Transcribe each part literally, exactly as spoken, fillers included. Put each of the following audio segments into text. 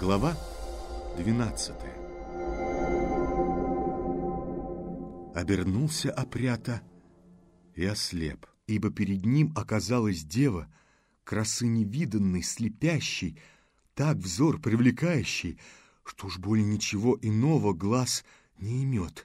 Глава двенадцатая. Обернулся опрята и ослеп, ибо перед ним оказалась дева, красы невиданной, слепящей, так взор привлекающий, что уж более ничего иного глаз не имет.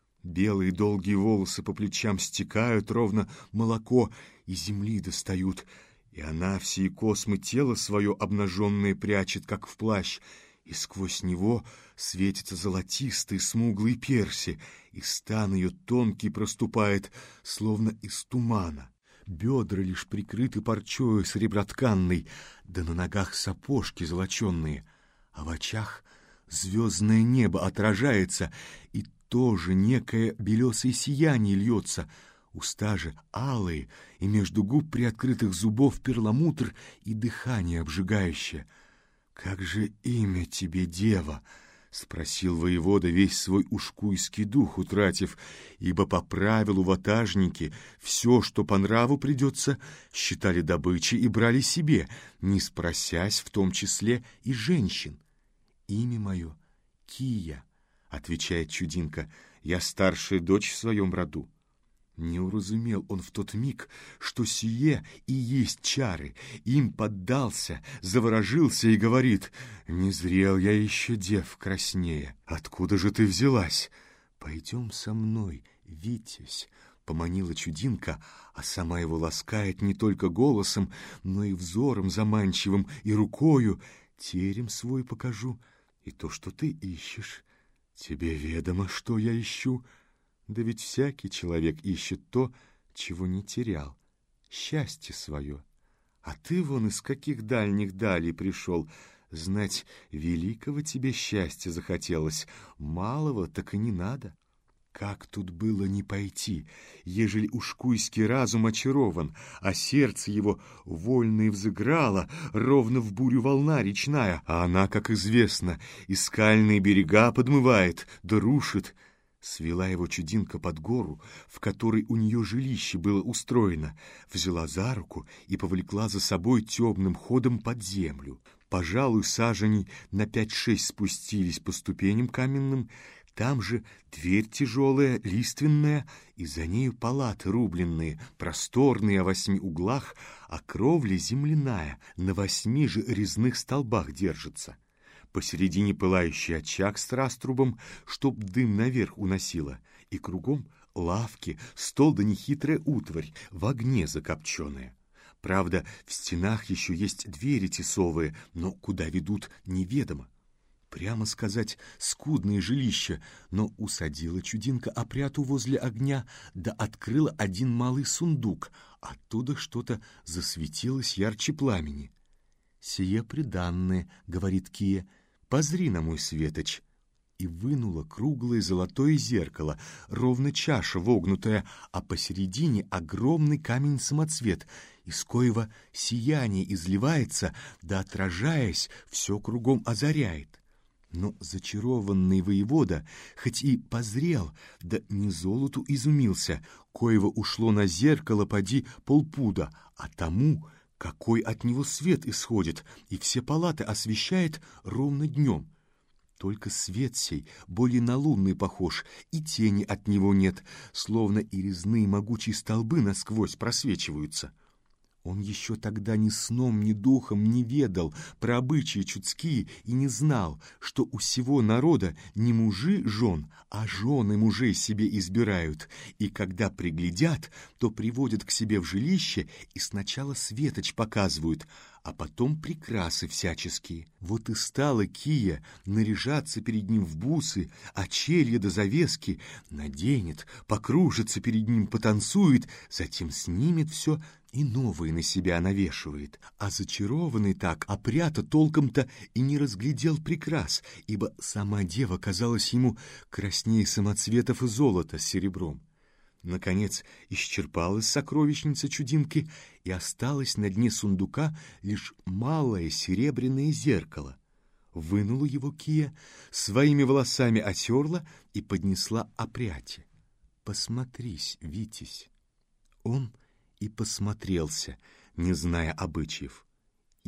Белые долгие волосы по плечам стекают, ровно молоко из земли достают, и она все космы тела свое обнаженное прячет, как в плащ, и сквозь него светятся золотистые смуглые перси, и стан ее тонкий проступает, словно из тумана. Бедра лишь прикрыты парчою серебротканной, да на ногах сапожки золоченные, а в очах звездное небо отражается, и тоже некое белесое сияние льется, уста же алые, и между губ приоткрытых зубов перламутр и дыхание обжигающее. «Как же имя тебе, дева?» — спросил воевода, весь свой ушкуйский дух утратив, ибо по правилу ватажники все, что по нраву придется, считали добычей и брали себе, не спросясь в том числе и женщин. «Имя мое — Кия», — отвечает чудинка, — «я старшая дочь в своем роду». Не уразумел он в тот миг, что сие и есть чары, им поддался, заворожился и говорит: «Не зрел я еще дев краснее. Откуда же ты взялась? Пойдем со мной, Витязь», — поманила чудинка, а сама его ласкает не только голосом, но и взором заманчивым, и рукою. «Терем свой покажу, и то, что ты ищешь. Тебе ведомо, что я ищу. Да ведь всякий человек ищет то, чего не терял, счастье свое. А ты вон из каких дальних далей пришел. Знать, великого тебе счастья захотелось, малого так и не надо. Как тут было не пойти, ежели ушкуйский разум очарован, а сердце его вольно и взыграло, ровно в бурю волна речная, а она, как известно, и скальные берега подмывает, да рушит». Свела его чудинка под гору, в которой у нее жилище было устроено, взяла за руку и повлекла за собой темным ходом под землю. Пожалуй, саженей на пять-шесть спустились по ступеням каменным, там же дверь тяжелая, лиственная, и за нею палаты рубленные, просторные о восьми углах, а кровля земляная, на восьми же резных столбах держится. Посередине пылающий очаг с раструбом, чтоб дым наверх уносило, и кругом лавки, стол да нехитрая утварь, в огне закопченая. Правда, в стенах еще есть двери тесовые, но куда ведут, неведомо. Прямо сказать, скудное жилище, но усадила чудинка опряту возле огня, да открыла один малый сундук, оттуда что-то засветилось ярче пламени. «Сие приданное», — говорит Кия, — «позри на мой светоч». И вынула круглое золотое зеркало, ровно чаша вогнутая, а посередине огромный камень-самоцвет, из коего сияние изливается, да, отражаясь, все кругом озаряет. Но зачарованный воевода, хоть и позрел, да не золоту изумился, коего ушло на зеркало поди полпуда, а тому, какой от него свет исходит, и все палаты освещает ровно днем. Только свет сей более на лунный похож, и тени от него нет, словно и резные могучие столбы насквозь просвечиваются. Он еще тогда ни сном, ни духом не ведал про обычаи чудские и не знал, что у сего народа не мужи жен, а жены мужей себе избирают, и когда приглядят, то приводят к себе в жилище и сначала светоч показывают, а потом прикрасы всяческие. Вот и стала Кия наряжаться перед ним в бусы, очелья до завески, наденет, покружится перед ним, потанцует, затем снимет все и новые на себя навешивает. А зачарованный так опрята толком-то и не разглядел прикрас, ибо сама дева казалась ему краснее самоцветов и золота с серебром. Наконец исчерпалась сокровищница чудинки, и осталось на дне сундука лишь малое серебряное зеркало. Вынула его Кия, своими волосами отерла и поднесла опряте. «Посмотрись, Витязь». Он и посмотрелся, не зная обычаев, и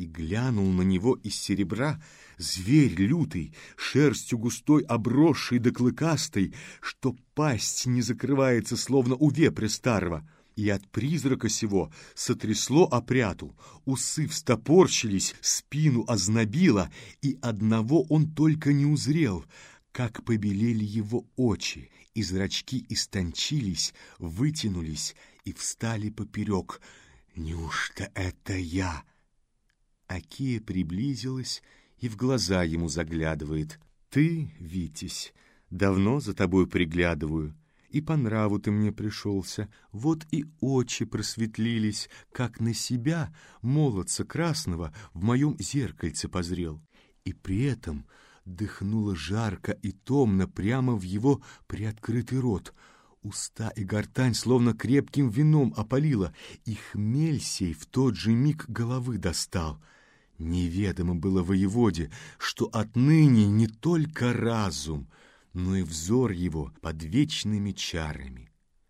И глянул на него из серебра зверь лютый, шерстью густой обросший да клыкастой, что пасть не закрывается, словно у вепря старого. И от призрака сего сотрясло опряту, усы встопорщились, спину ознобило, и одного он только не узрел, как побелели его очи, и зрачки истончились, вытянулись и встали поперек. «Неужто это я?» Акия приблизилась и в глаза ему заглядывает. «Ты, Витязь, давно за тобой приглядываю, и по нраву ты мне пришелся. Вот и очи просветлились, как на себя, молодца красного, в моем зеркальце позрел». И при этом дыхнуло жарко и томно прямо в его приоткрытый рот. Уста и гортань словно крепким вином опалило, и хмель сей в тот же миг головы достал. Неведомо было воеводе, что отныне не только разум, но и взор его под вечными чарами.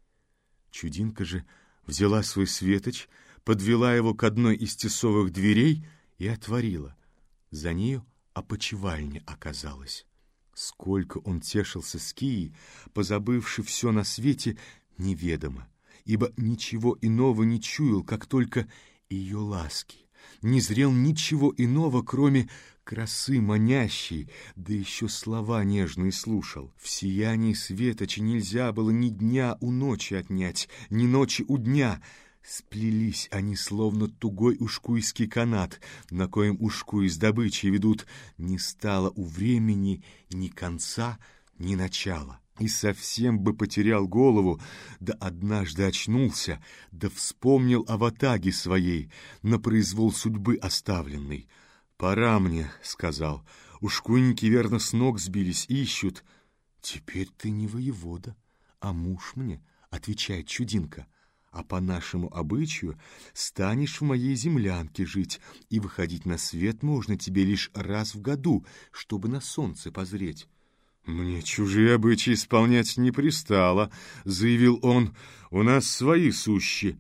Чудинка же взяла свой светоч, подвела его к одной из тесовых дверей и отворила. За нею опочивальня оказалась. Сколько он тешился с Кией, позабывши все на свете, неведомо, ибо ничего иного не чуял, как только ее ласки. Не зрел ничего иного, кроме красы манящей, да еще слова нежные слушал. В сиянии светоча нельзя было ни дня у ночи отнять, ни ночи у дня. Сплелись они, словно тугой ушкуйский канат, на коем ушку из добычи ведут. Не стало у времени ни конца, ни начала. И совсем бы потерял голову, да однажды очнулся, да вспомнил о ватаге своей, на произвол судьбы оставленной. «Пора мне», — сказал, — «ушкуйники верно с ног сбились, ищут». «Теперь ты не воевода, а муж мне», — отвечает чудинка. «А по нашему обычаю станешь в моей землянке жить, и выходить на свет можно тебе лишь раз в году, чтобы на солнце позреть». «Мне чужие обычаи исполнять не пристало», — заявил он, — «у нас свои сущи».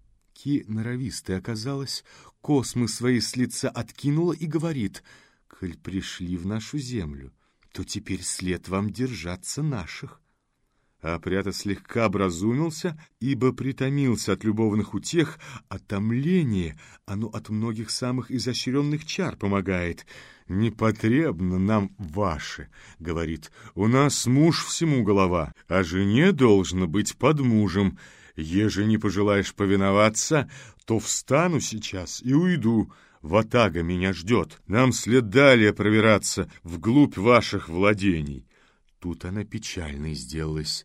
Ки норовистой оказалась, космы свои с лица откинула и говорит: «Коль пришли в нашу землю, то теперь след вам держаться наших». А Прята слегка образумился, ибо притомился от любовных утех, а томление, оно от многих самых изощренных чар помогает. «Не потребно нам ваше», — говорит, — «у нас муж всему голова, а жене должно быть под мужем. Еже не пожелаешь повиноваться, то встану сейчас и уйду. Ватага меня ждет, нам след далее пробираться вглубь ваших владений». Тут она печальной сделалась.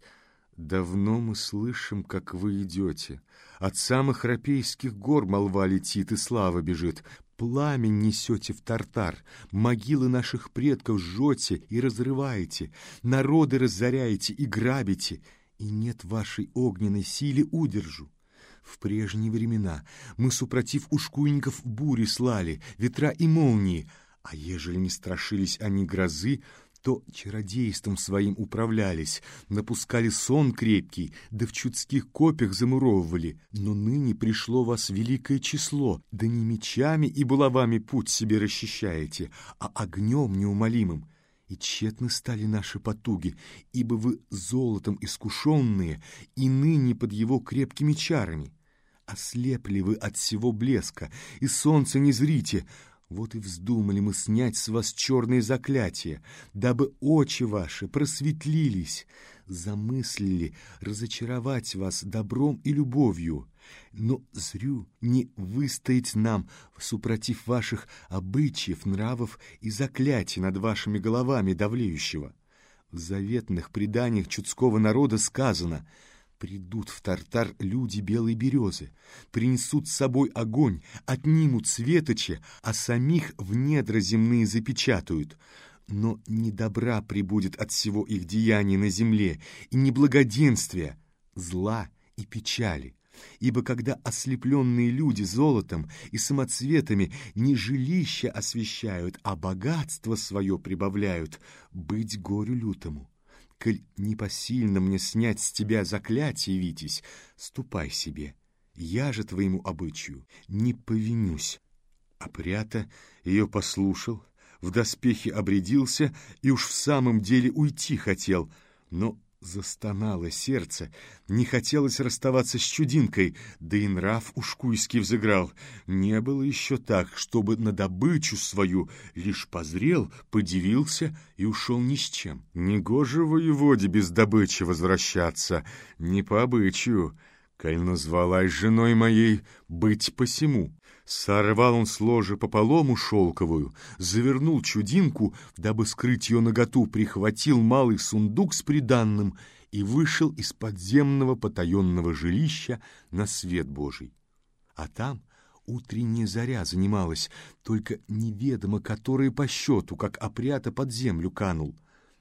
«Давно мы слышим, как вы идете. От самых рапейских гор молва летит и слава бежит. Пламень несете в Тартар, могилы наших предков жжете и разрываете, народы разоряете и грабите, и нет вашей огненной силе удержу. В прежние времена мы, супротив ушкуйников, бури слали, ветра и молнии, а ежели не страшились они грозы, то чародейством своим управлялись, напускали сон крепкий, да в чудских копьях замуровывали. Но ныне пришло вас великое число, да не мечами и булавами путь себе расчищаете, а огнем неумолимым. И тщетны стали наши потуги, ибо вы золотом искушенные и ныне под его крепкими чарами. Ослепли вы от всего блеска, и солнце не зрите. Вот и вздумали мы снять с вас черные заклятия, дабы очи ваши просветлились. Замыслили разочаровать вас добром и любовью. Но зрю не выстоять нам, супротив ваших обычаев, нравов и заклятий над вашими головами давлеющего. В заветных преданиях чудского народа сказано: придут в Тартар люди белой березы, принесут с собой огонь, отнимут светочи, а самих в недра земные запечатают. Но не добра прибудет от всего их деяния на земле, и не благоденствия, зла и печали. Ибо когда ослепленные люди золотом и самоцветами не жилища освещают, а богатство свое прибавляют, быть горю лютому. Коль непосильно мне снять с тебя заклятие, Витязь, ступай себе, я же твоему обычаю не повинюсь». Апрята ее послушал, в доспехи обрядился и уж в самом деле уйти хотел, но застонало сердце, не хотелось расставаться с чудинкой, да и нрав ушкуйский взыграл. Не было еще так, чтобы на добычу свою лишь позрел, подивился и ушел ни с чем. Негоже воеводе без добычи возвращаться, не по обычаю. Коль назвалась женой моей, быть посему. Сорвал он с ложа пополому шелковую, завернул чудинку, дабы скрыть ее наготу, прихватил малый сундук с приданным и вышел из подземного потаенного жилища на свет Божий. А там утренняя заря занималась, только неведомо который по счету, как опрята под землю канул.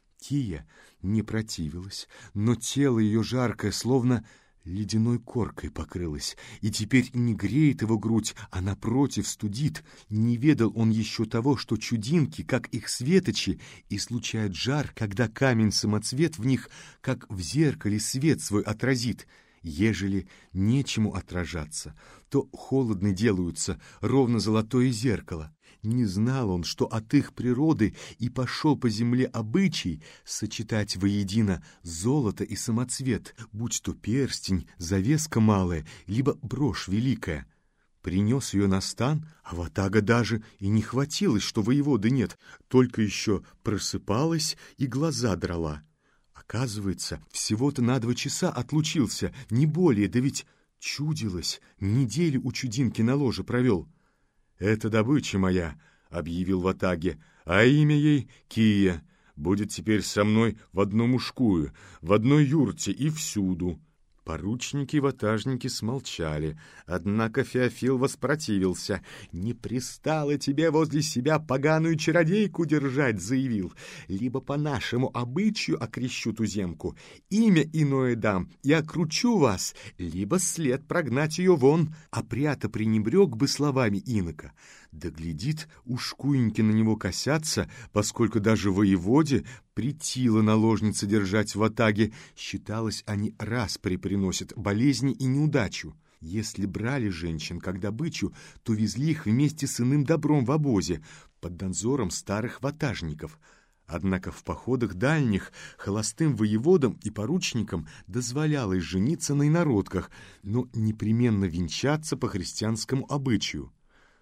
Кия не противилась, но тело ее жаркое, словно ледяной коркой покрылась, и теперь не греет его грудь, а напротив студит. Не ведал он еще того, что чудинки, как их светочи, излучают жар, когда камень самоцвет в них, как в зеркале, свет свой отразит. Ежели нечему отражаться, то холодны делаются, ровно золотое зеркало. Не знал он, что от их природы и пошел по земле обычай сочетать воедино золото и самоцвет, будь то перстень, завеска малая, либо брошь великая. Принес ее на стан, а ватага даже и не хватилось, что воеводы нет, только еще просыпалась и глаза драла. Оказывается, всего-то на два часа отлучился, не более, да ведь чудилось, неделю у чудинки на ложе провел. «Это добыча моя», — объявил ватаге, — «а имя ей Кия, будет теперь со мной в одном ушкую, в одной юрте и всюду». Поручники и ватажники смолчали, однако Феофил воспротивился. «Не пристало тебе возле себя поганую чародейку держать», — заявил. «Либо по нашему обычаю окрещу туземку, имя иное дам и окручу вас, либо след прогнать ее вон». Апрята пренебрег бы словами инока. Да глядит, ушкуеньки на него косятся, поскольку даже воеводе претило наложницы держать в ватаге. Считалось, они распри приносят болезни и неудачу. Если брали женщин как добычу, то везли их вместе с иным добром в обозе, под надзором старых ватажников. Однако в походах дальних холостым воеводам и поручникам дозволялось жениться на инородках, но непременно венчаться по христианскому обычаю.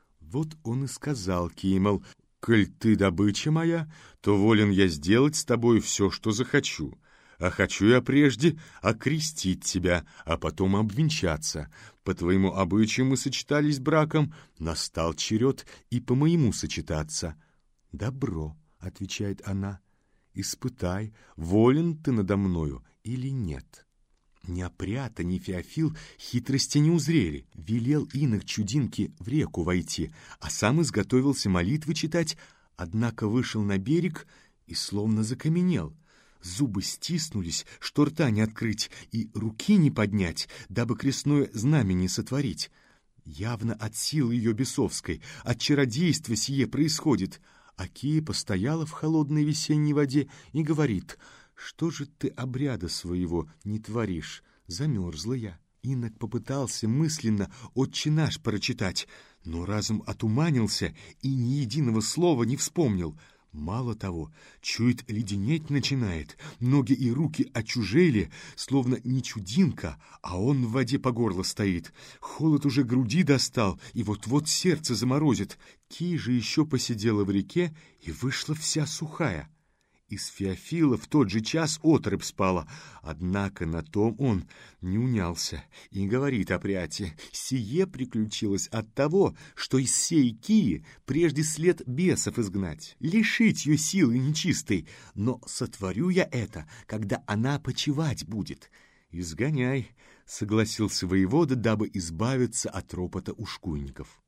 Вот он и сказал Кимал: «Коль ты добыча моя, то волен я сделать с тобой все, что захочу. А хочу я прежде окрестить тебя, а потом обвенчаться. По твоему обычаю мы сочетались браком, настал черед и по моему сочетаться». «Добро», — отвечает она, — «испытай, волен ты надо мною или нет». Ни Апрята, ни Феофил хитрости не узрели. Велел инок чудинке в реку войти, а сам изготовился молитвы читать, однако вышел на берег и словно закаменел. Зубы стиснулись, что рта не открыть, и руки не поднять, дабы крестное знамя не сотворить. Явно от силы ее бесовской, от чародейства сие происходит. А Кия постояла в холодной весенней воде и говорит: «Что же ты обряда своего не творишь? Замерзла я». Инок попытался мысленно «Отче наш» прочитать, но разум отуманился и ни единого слова не вспомнил. Мало того, чует, леденеть начинает, ноги и руки очужели, словно не чудинка, а он в воде по горло стоит. Холод уже груди достал, и вот-вот сердце заморозит. Кия же еще посидела в реке и вышла вся сухая. Из Феофила в тот же час отрыбь спала, однако на том он не унялся и говорит Апряте: «Сие приключилось от того, что из сей Кии прежде след бесов изгнать, лишить ее силы нечистой, но сотворю я это, когда она почивать будет». «Изгоняй», — согласился воевода, дабы избавиться от ропота ушкуйников.